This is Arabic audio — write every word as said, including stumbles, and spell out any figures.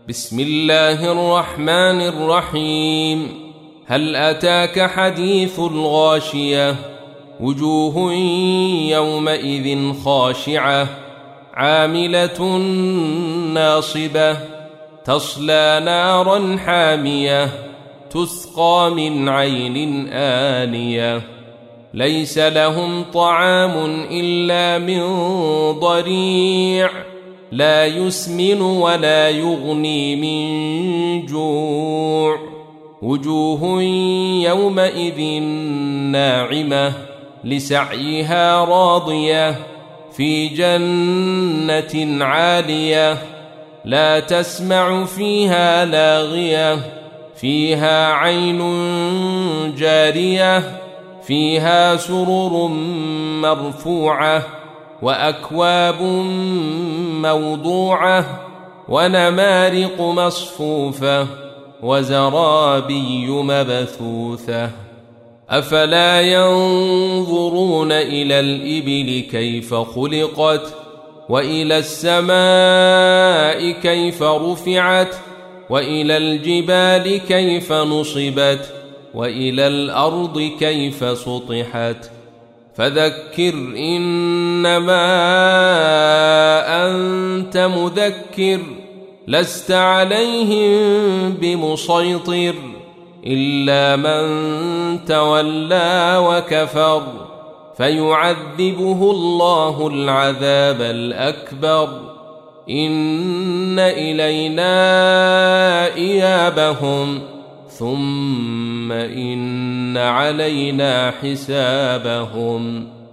بسم الله الرحمن الرحيم. هل أتاك حديث الغاشية؟ وجوه يومئذ خاشعة عاملة ناصبة تصلى نارا حامية تسقى من عين آنية ليس لهم طعام إلا من ضريع لا يسمن ولا يغني من جوع. وجوه يومئذ ناعمة لسعيها راضية في جنة عالية لا تسمع فيها لاغية فيها عين جارية فيها سرر مرفوعة وأكواب موضوعة ونمارق مصفوفة وزرابي مبثوثة. أفلا ينظرون إلى الإبل كيف خلقت وإلى السماء كيف رفعت وإلى الجبال كيف نصبت وإلى الأرض كيف سطحت. فذكر إنما أنت مذكر لست عليهم بمسيطر إلا من تولى وكفر فيعذبه الله العذاب الأكبر. إن إلينا إيابهم ثم إن علينا حسابهم.